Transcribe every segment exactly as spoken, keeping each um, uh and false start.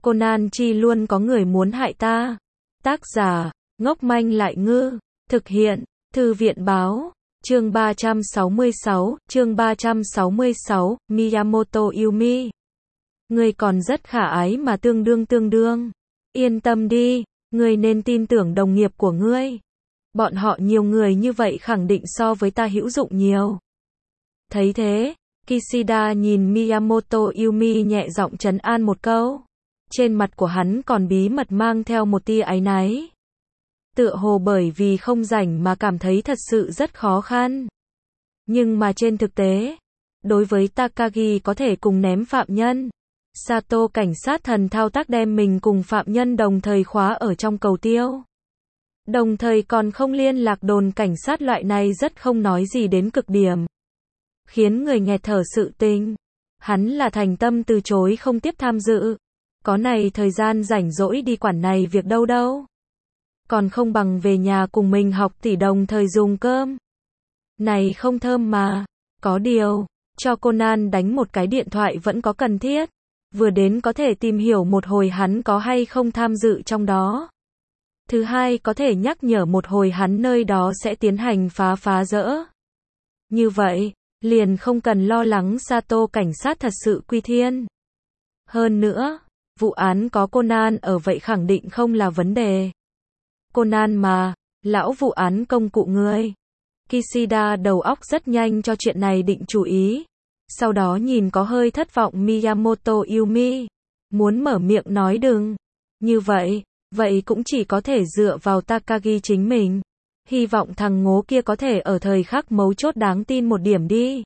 Conan chi luôn có người muốn hại ta. Tác giả, ngốc manh lại ngư. Thực hiện, Thư viện báo. Chương ba trăm sáu mươi sáu, chương ba trăm sáu mươi sáu, Miyamoto Yumi. Ngươi còn rất khả ái mà tương đương tương đương. Yên tâm đi, ngươi nên tin tưởng đồng nghiệp của ngươi. Bọn họ nhiều người như vậy khẳng định so với ta hữu dụng nhiều. Thấy thế, Kishida nhìn Miyamoto Yumi nhẹ giọng trấn an một câu. Trên mặt của hắn còn bí mật mang theo một tia áy náy. Tựa hồ bởi vì không rảnh mà cảm thấy thật sự rất khó khăn. Nhưng mà trên thực tế, đối với Takagi có thể cùng ném phạm nhân, Sato cảnh sát thần thao tác đem mình cùng phạm nhân đồng thời khóa ở trong cầu tiêu. Đồng thời còn không liên lạc đồn cảnh sát, loại này rất không nói gì đến cực điểm. Khiến người nghẹt thở sự tình. Hắn là thành tâm từ chối không tiếp tham dự. Có này thời gian rảnh rỗi đi quản này việc đâu đâu. Còn không bằng về nhà cùng mình học tỷ đồng thời dùng cơm. Này không thơm mà. Có điều, cho Conan đánh một cái điện thoại vẫn có cần thiết. Vừa đến có thể tìm hiểu một hồi hắn có hay không tham dự trong đó. Thứ hai có thể nhắc nhở một hồi hắn nơi đó sẽ tiến hành phá phá rỡ. Như vậy, liền không cần lo lắng Sato cảnh sát thật sự quy thiên. Hơn nữa, vụ án có Conan ở vậy khẳng định không là vấn đề. Conan mà, lão vụ án công cụ ngươi. Kishida đầu óc rất nhanh cho chuyện này định chủ ý. Sau đó nhìn có hơi thất vọng Miyamoto Yumi. Muốn mở miệng nói đừng. Như vậy, vậy cũng chỉ có thể dựa vào Takagi chính mình. Hy vọng thằng ngố kia có thể ở thời khắc mấu chốt đáng tin một điểm đi.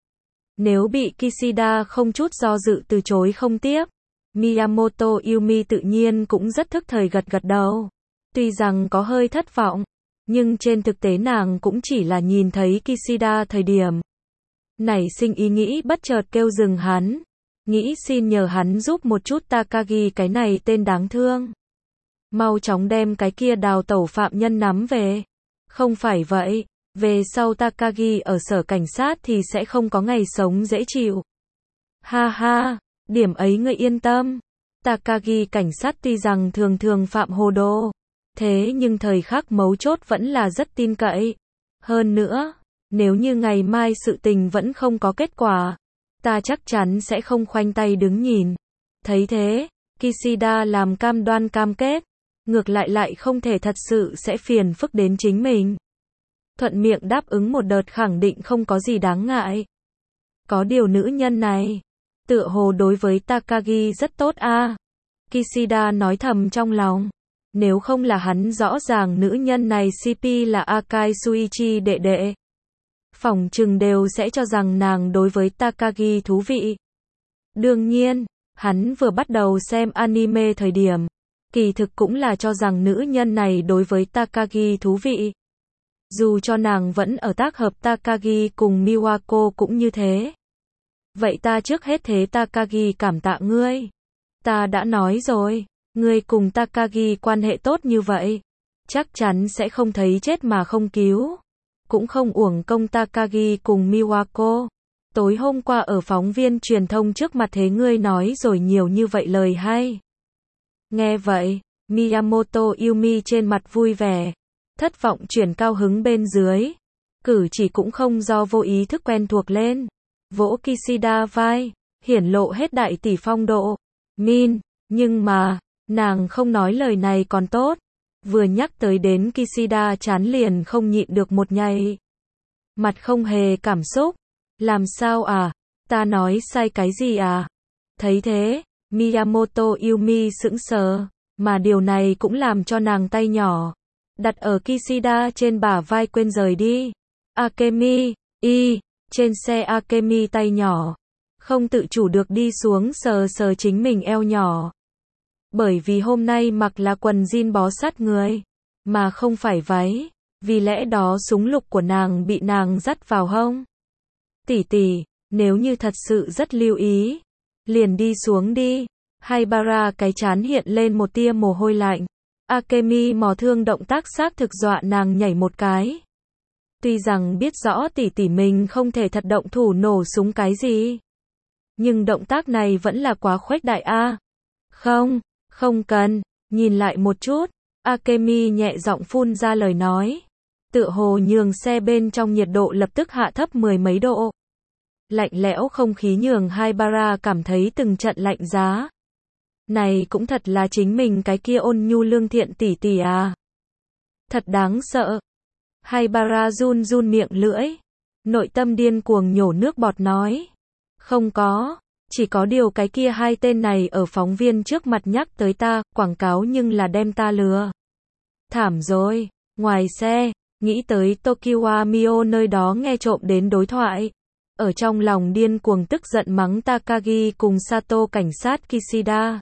Nếu bị Kishida không chút do dự từ chối không tiếp, Miyamoto Yumi tự nhiên cũng rất thức thời gật gật đầu. Tuy rằng có hơi thất vọng, nhưng trên thực tế nàng cũng chỉ là nhìn thấy Kishida thời điểm nảy sinh ý nghĩ bất chợt kêu dừng hắn. Nghĩ xin nhờ hắn giúp một chút Takagi cái này tên đáng thương. Mau chóng đem cái kia đào tẩu phạm nhân nắm về. Không phải vậy, về sau Takagi ở sở cảnh sát thì sẽ không có ngày sống dễ chịu. Ha ha, điểm ấy ngươi yên tâm. Takagi cảnh sát tuy rằng thường thường phạm hồ đồ, thế nhưng thời khắc mấu chốt vẫn là rất tin cậy. Hơn nữa, nếu như ngày mai sự tình vẫn không có kết quả, ta chắc chắn sẽ không khoanh tay đứng nhìn. Thấy thế, Kishida làm cam đoan cam kết, ngược lại lại không thể thật sự sẽ phiền phức đến chính mình. Thuận miệng đáp ứng một đợt khẳng định không có gì đáng ngại. Có điều nữ nhân này, tựa hồ đối với Takagi rất tốt a. À. Kishida nói thầm trong lòng. Nếu không là hắn rõ ràng nữ nhân này xê pê là Akai Suichi đệ đệ, phỏng chừng đều sẽ cho rằng nàng đối với Takagi thú vị. Đương nhiên, hắn vừa bắt đầu xem anime thời điểm, kỳ thực cũng là cho rằng nữ nhân này đối với Takagi thú vị. Dù cho nàng vẫn ở tác hợp Takagi cùng Miwako cũng như thế. Vậy ta trước hết thế Takagi cảm tạ ngươi. Ta đã nói rồi, ngươi cùng Takagi quan hệ tốt như vậy, chắc chắn sẽ không thấy chết mà không cứu. Cũng không uổng công Takagi cùng Miwako. Tối hôm qua ở phóng viên truyền thông trước mặt thế ngươi nói rồi nhiều như vậy lời hay. Nghe vậy, Miyamoto Yumi trên mặt vui vẻ. Thất vọng chuyển cao hứng bên dưới. Cử chỉ cũng không do vô ý thức quen thuộc lên. Vỗ Kishida vai, hiển lộ hết đại tỷ phong độ. Min, nhưng mà, nàng không nói lời này còn tốt. Vừa nhắc tới đến Kishida chán liền không nhịn được một nhảy. Mặt không hề cảm xúc. Làm sao à? Ta nói sai cái gì à? Thấy thế, Miyamoto Yumi sững sờ. Mà điều này cũng làm cho nàng tay nhỏ đặt ở Kishida trên bả vai quên rời đi. Akemi, y, trên xe Akemi tay nhỏ, không tự chủ được đi xuống sờ sờ chính mình eo nhỏ. Bởi vì hôm nay mặc là quần jean bó sát người, mà không phải váy, vì lẽ đó súng lục của nàng bị nàng dắt vào hông. Tỷ tỷ, nếu như thật sự rất lưu ý, liền đi xuống đi. Haibara cái chán hiện lên một tia mồ hôi lạnh. Akemi mò thương động tác xác thực dọa nàng nhảy một cái. Tuy rằng biết rõ tỷ tỷ mình không thể thật động thủ nổ súng cái gì, nhưng động tác này vẫn là quá khuếch đại a. Không, Không cần, nhìn lại một chút. Akemi nhẹ giọng phun ra lời nói. Tựa hồ nhường xe bên trong nhiệt độ lập tức hạ thấp mười mấy độ. Lạnh lẽo không khí nhường Haibara cảm thấy từng trận lạnh giá. Này cũng thật là chính mình cái kia ôn nhu lương thiện tỷ tỷ à. Thật đáng sợ. Haibara run run miệng lưỡi. Nội tâm điên cuồng nhổ nước bọt nói. Không có. Chỉ có điều cái kia hai tên này ở phóng viên trước mặt nhắc tới ta, quảng cáo nhưng là đem ta lừa. Thảm rồi. Ngoài xe, nghĩ tới Tokiwa Mio nơi đó nghe trộm đến đối thoại. Ở trong lòng điên cuồng tức giận mắng Takagi cùng Sato cảnh sát Kishida.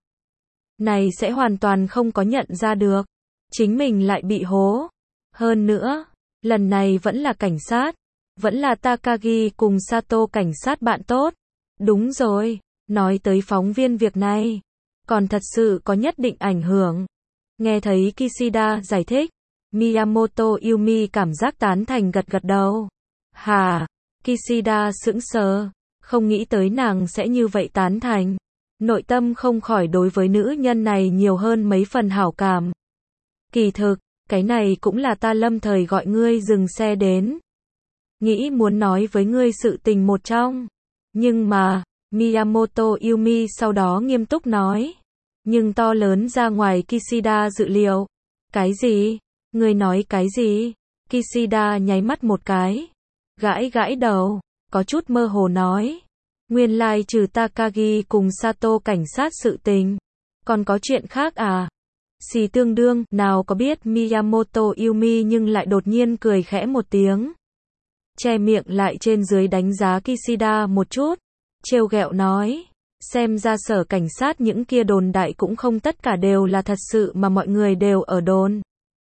Này sẽ hoàn toàn không có nhận ra được. Chính mình lại bị hố. Hơn nữa, lần này vẫn là cảnh sát. Vẫn là Takagi cùng Sato cảnh sát bạn tốt. Đúng rồi, nói tới phóng viên việc này. Còn thật sự có nhất định ảnh hưởng. Nghe thấy Kishida giải thích. Miyamoto Yumi cảm giác tán thành gật gật đầu. Hà, Kishida sững sờ. Không nghĩ tới nàng sẽ như vậy tán thành. Nội tâm không khỏi đối với nữ nhân này nhiều hơn mấy phần hảo cảm. Kỳ thực, cái này cũng là ta lâm thời gọi ngươi dừng xe đến. Nghĩ muốn nói với ngươi sự tình một trong. Nhưng mà, Miyamoto Yumi sau đó nghiêm túc nói. Nhưng to lớn ra ngoài Kishida dự liệu. Cái gì? Ngươi nói cái gì? Kishida nháy mắt một cái. Gãi gãi đầu, có chút mơ hồ nói. Nguyên lai like trừ Takagi cùng Sato cảnh sát sự tình. Còn có chuyện khác à? Xì tương đương, nào có biết Miyamoto Yumi nhưng lại đột nhiên cười khẽ một tiếng. Che miệng lại trên dưới đánh giá Kishida một chút. Trêu ghẹo nói. Xem ra sở cảnh sát những kia đồn đại cũng không tất cả đều là thật sự mà mọi người đều ở đồn.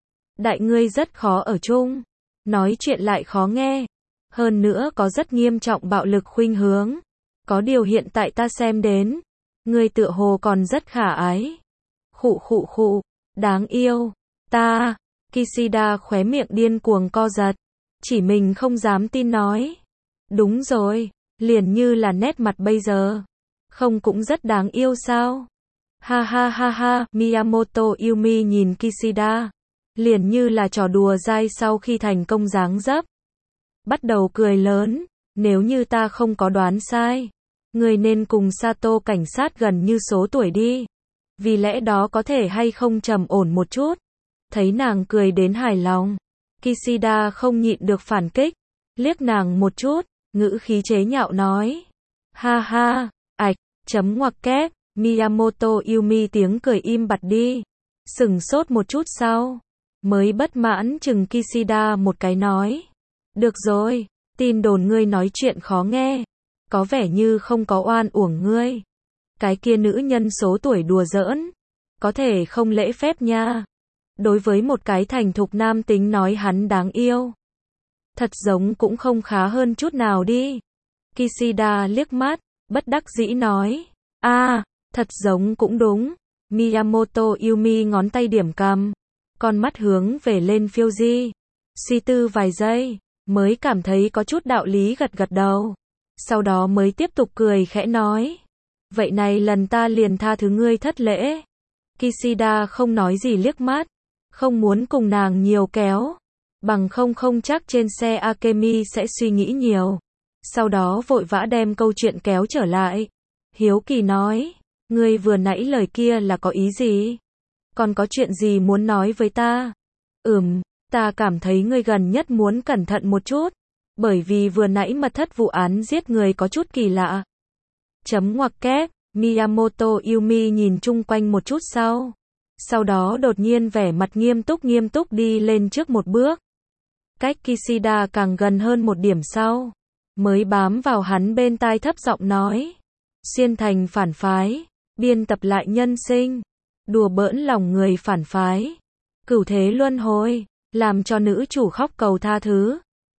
Đại ngươi rất khó ở chung. Nói chuyện lại khó nghe. Hơn nữa có rất nghiêm trọng bạo lực khuynh hướng. Có điều hiện tại ta xem đến. Ngươi tựa hồ còn rất khả ái. Khụ khụ khụ. Đáng yêu. Ta. Kishida khóe miệng điên cuồng co giật. Chỉ mình không dám tin nói. Đúng rồi. Liền như là nét mặt bây giờ. Không cũng rất đáng yêu sao? Ha ha ha ha. Miyamoto Yumi nhìn Kishida. Liền như là trò đùa dai sau khi thành công dáng dấp. Bắt đầu cười lớn. Nếu như ta không có đoán sai. Người nên cùng Sato cảnh sát gần như số tuổi đi. Vì lẽ đó có thể hay không trầm ổn một chút. Thấy nàng cười đến hài lòng. Kishida không nhịn được phản kích. Liếc nàng một chút. Ngữ khí chế nhạo nói. Ha ha. Ảch. Chấm ngoặc kép. Miyamoto Yumi tiếng cười im bặt đi. Sừng sốt một chút sau. Mới bất mãn chừng Kishida một cái nói. Được rồi. Tin đồn ngươi nói chuyện khó nghe. Có vẻ như không có oan uổng ngươi. Cái kia nữ nhân số tuổi đùa giỡn. Có thể không lễ phép nha. Đối với một cái thành thục nam tính nói hắn đáng yêu. Thật giống cũng không khá hơn chút nào đi. Kishida liếc mắt, bất đắc dĩ nói. A, à, thật giống cũng đúng. Miyamoto Yumi ngón tay điểm cằm. Con mắt hướng về lên phiêu di. Suy tư vài giây. Mới cảm thấy có chút đạo lý gật gật đầu. Sau đó mới tiếp tục cười khẽ nói. Vậy này lần ta liền tha thứ ngươi thất lễ. Kishida không nói gì liếc mắt. Không muốn cùng nàng nhiều kéo. Bằng không không chắc trên xe Akemi sẽ suy nghĩ nhiều. Sau đó vội vã đem câu chuyện kéo trở lại. Hiếu kỳ nói. Ngươi vừa nãy lời kia là có ý gì? Còn có chuyện gì muốn nói với ta? Ừm, ta cảm thấy ngươi gần nhất muốn cẩn thận một chút. Bởi vì vừa nãy mật thất vụ án giết người có chút kỳ lạ. Chấm ngoặc kép. Miyamoto Yumi nhìn chung quanh một chút sau. Sau đó đột nhiên vẻ mặt nghiêm túc nghiêm túc đi lên trước một bước. Cách Kishida càng gần hơn một điểm sau. Mới bám vào hắn bên tai thấp giọng nói. Xuyên thành phản phái. Biên tập lại nhân sinh. Đùa bỡn lòng người phản phái. Cửu thế luân hồi. Làm cho nữ chủ khóc cầu tha thứ.